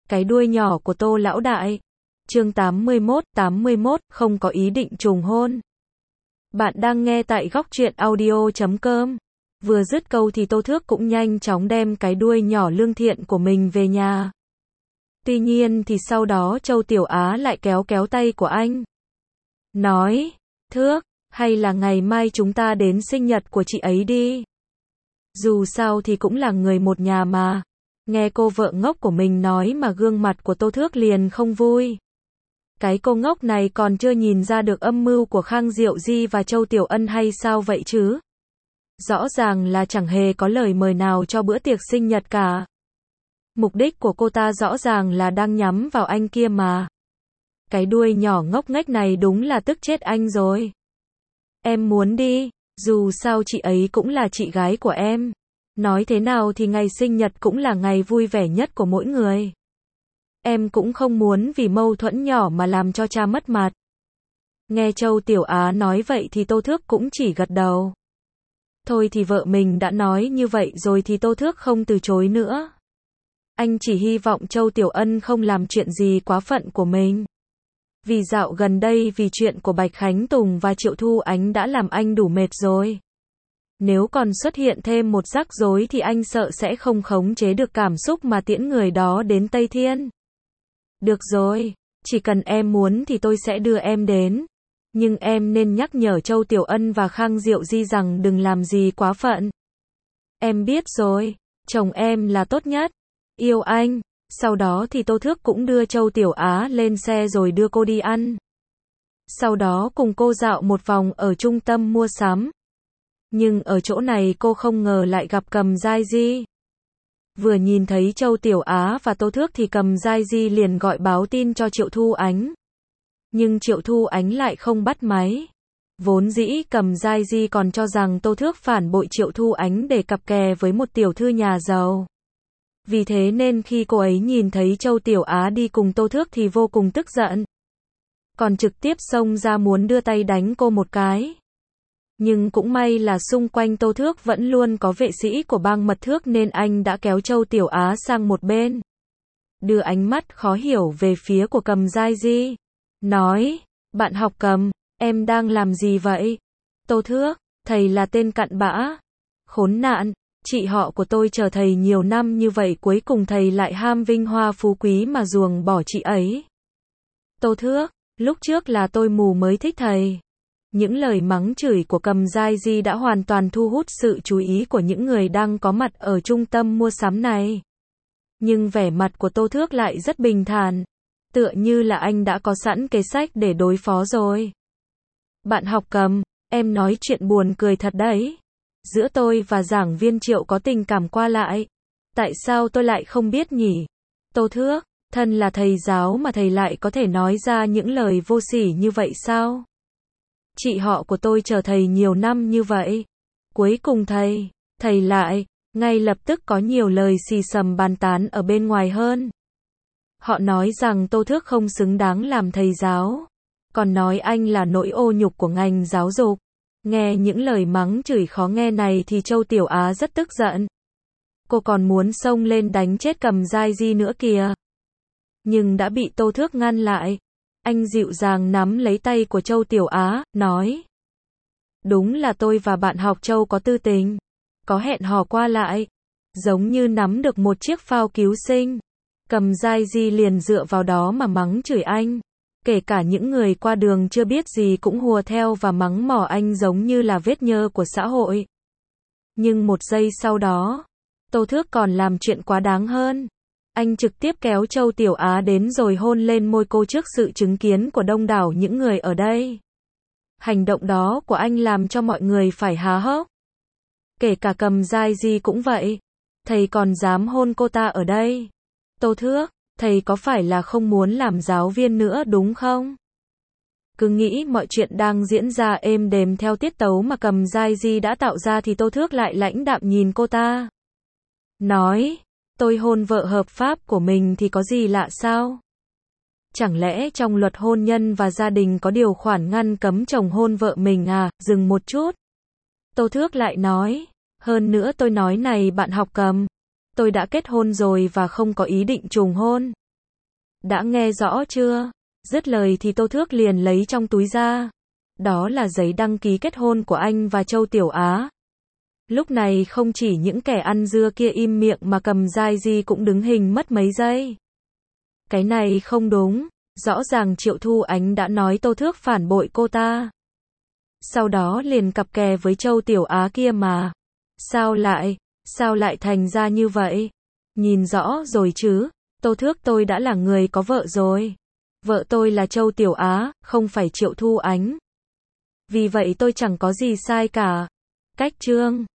Cái đuôi nhỏ của Tô lão đại. Chương 81, không có ý định trùng hôn. Bạn đang nghe tại góc truyện audio.com. Vừa dứt câu thì Tô Thước cũng nhanh chóng đem cái đuôi nhỏ lương thiện của mình về nhà. Tuy nhiên thì sau đó Châu Tiểu Á lại kéo kéo tay của anh. Nói, Thước, hay là ngày mai chúng ta đến sinh nhật của chị ấy đi. Dù sao thì cũng là người một nhà mà. Nghe cô vợ ngốc của mình nói mà gương mặt của Tô Thước liền không vui. Cái cô ngốc này còn chưa nhìn ra được âm mưu của Khang Diệu Di và Châu Tiểu Ân hay sao vậy chứ? Rõ ràng là chẳng hề có lời mời nào cho bữa tiệc sinh nhật cả. Mục đích của cô ta rõ ràng là đang nhắm vào anh kia mà. Cái đuôi nhỏ ngốc nghếch này đúng là tức chết anh rồi. Em muốn đi, dù sao chị ấy cũng là chị gái của em. Nói thế nào thì ngày sinh nhật cũng là ngày vui vẻ nhất của mỗi người. Em cũng không muốn vì mâu thuẫn nhỏ mà làm cho cha mất mặt. Nghe Châu Tiểu Á nói vậy thì Tô Thước cũng chỉ gật đầu. Thôi thì vợ mình đã nói như vậy rồi thì Tô Thước không từ chối nữa. Anh chỉ hy vọng Châu Tiểu Ân không làm chuyện gì quá phận của mình. Vì dạo gần đây vì chuyện của Bạch Khánh Tùng và Triệu Thu Ánh đã làm anh đủ mệt rồi. Nếu còn xuất hiện thêm một rắc rối thì anh sợ sẽ không khống chế được cảm xúc mà tiễn người đó đến Tây Thiên. Được rồi, chỉ cần em muốn thì tôi sẽ đưa em đến. Nhưng em nên nhắc nhở Châu Tiểu Ân và Khang Diệu Di rằng đừng làm gì quá phận. Em biết rồi, chồng em là tốt nhất. Yêu anh. Sau đó thì Tô Thước cũng đưa Châu Tiểu Á lên xe rồi đưa cô đi ăn. Sau đó cùng cô dạo một vòng ở trung tâm mua sắm. Nhưng ở chỗ này cô không ngờ lại gặp Cầm Giai Di. Vừa nhìn thấy Châu Tiểu Á và Tô Thước thì Cầm Giai Di liền gọi báo tin cho Triệu Thu Ánh. Nhưng Triệu Thu Ánh lại không bắt máy. Vốn dĩ Cầm Giai Di còn cho rằng Tô Thước phản bội Triệu Thu Ánh để cặp kè với một tiểu thư nhà giàu. Vì thế nên khi cô ấy nhìn thấy Châu Tiểu Á đi cùng Tô Thước thì vô cùng tức giận. Còn trực tiếp xông ra muốn đưa tay đánh cô một cái. Nhưng cũng may là xung quanh Tô Thước vẫn luôn có vệ sĩ của bang Mật Thước nên anh đã kéo Châu Tiểu Á sang một bên. Đưa ánh mắt khó hiểu về phía của Cầm Giai Di. Nói, bạn học Cầm, em đang làm gì vậy? Tô Thước, thầy là tên cặn bã. Khốn nạn, chị họ của tôi chờ thầy nhiều năm như vậy cuối cùng thầy lại ham vinh hoa phú quý mà ruồng bỏ chị ấy. Tô Thước, lúc trước là tôi mù mới thích thầy. Những lời mắng chửi của Cầm Giai Di đã hoàn toàn thu hút sự chú ý của những người đang có mặt ở trung tâm mua sắm này. Nhưng vẻ mặt của Tô Thước lại rất bình thản. Tựa như là anh đã có sẵn kế sách để đối phó rồi. Bạn học Cầm, em nói chuyện buồn cười thật đấy. Giữa tôi và giảng viên Triệu có tình cảm qua lại. Tại sao tôi lại không biết nhỉ? Tô Thước, thân là thầy giáo mà thầy lại có thể nói ra những lời vô sỉ như vậy sao? Chị họ của tôi chờ thầy nhiều năm như vậy. Cuối cùng thầy lại, ngay lập tức có nhiều lời xì xầm bàn tán ở bên ngoài hơn. Họ nói rằng Tô Thước không xứng đáng làm thầy giáo. Còn nói anh là nỗi ô nhục của ngành giáo dục. Nghe những lời mắng chửi khó nghe này thì Châu Tiểu Á rất tức giận. Cô còn muốn xông lên đánh chết Cầm Giai Di nữa kìa. Nhưng đã bị Tô Thước ngăn lại. Anh dịu dàng nắm lấy tay của Châu Tiểu Á, nói. Đúng là tôi và bạn học Châu có tư tình. Có hẹn hò qua lại. Giống như nắm được một chiếc phao cứu sinh. Cầm Giai Di liền dựa vào đó mà mắng chửi anh. Kể cả những người qua đường chưa biết gì cũng hùa theo và mắng mỏ anh giống như là vết nhơ của xã hội. Nhưng một giây sau đó, Tô Thước còn làm chuyện quá đáng hơn. Anh trực tiếp kéo Châu Tiểu Á đến rồi hôn lên môi cô trước sự chứng kiến của đông đảo những người ở đây. Hành động đó của anh làm cho mọi người phải há hốc. Kể cả Cầm Giai Di cũng vậy. Thầy còn dám hôn cô ta ở đây. Tô Thước, thầy có phải là không muốn làm giáo viên nữa đúng không? Cứ nghĩ mọi chuyện đang diễn ra êm đềm theo tiết tấu mà Cầm Giai Di đã tạo ra thì Tô Thước lại lãnh đạm nhìn cô ta. Nói, tôi hôn vợ hợp pháp của mình thì có gì lạ sao? Chẳng lẽ trong luật hôn nhân và gia đình có điều khoản ngăn cấm chồng hôn vợ mình à? Dừng một chút. Tô Thước lại nói, hơn nữa tôi nói này bạn học Cầm. Tôi đã kết hôn rồi và không có ý định trùng hôn. Đã nghe rõ chưa? Dứt lời thì Tô Thước liền lấy trong túi ra. Đó là giấy đăng ký kết hôn của anh và Châu Tiểu Á. Lúc này không chỉ những kẻ ăn dưa kia im miệng mà Cầm Giai Di cũng đứng hình mất mấy giây. Cái này không đúng, rõ ràng Triệu Thu Ánh đã nói Tô Thước phản bội cô ta. Sau đó liền cặp kè với Châu Tiểu Á kia mà. Sao lại thành ra như vậy? Nhìn rõ rồi chứ, Tô Thước tôi đã là người có vợ rồi. Vợ tôi là Châu Tiểu Á, không phải Triệu Thu Ánh. Vì vậy tôi chẳng có gì sai cả. Cách chương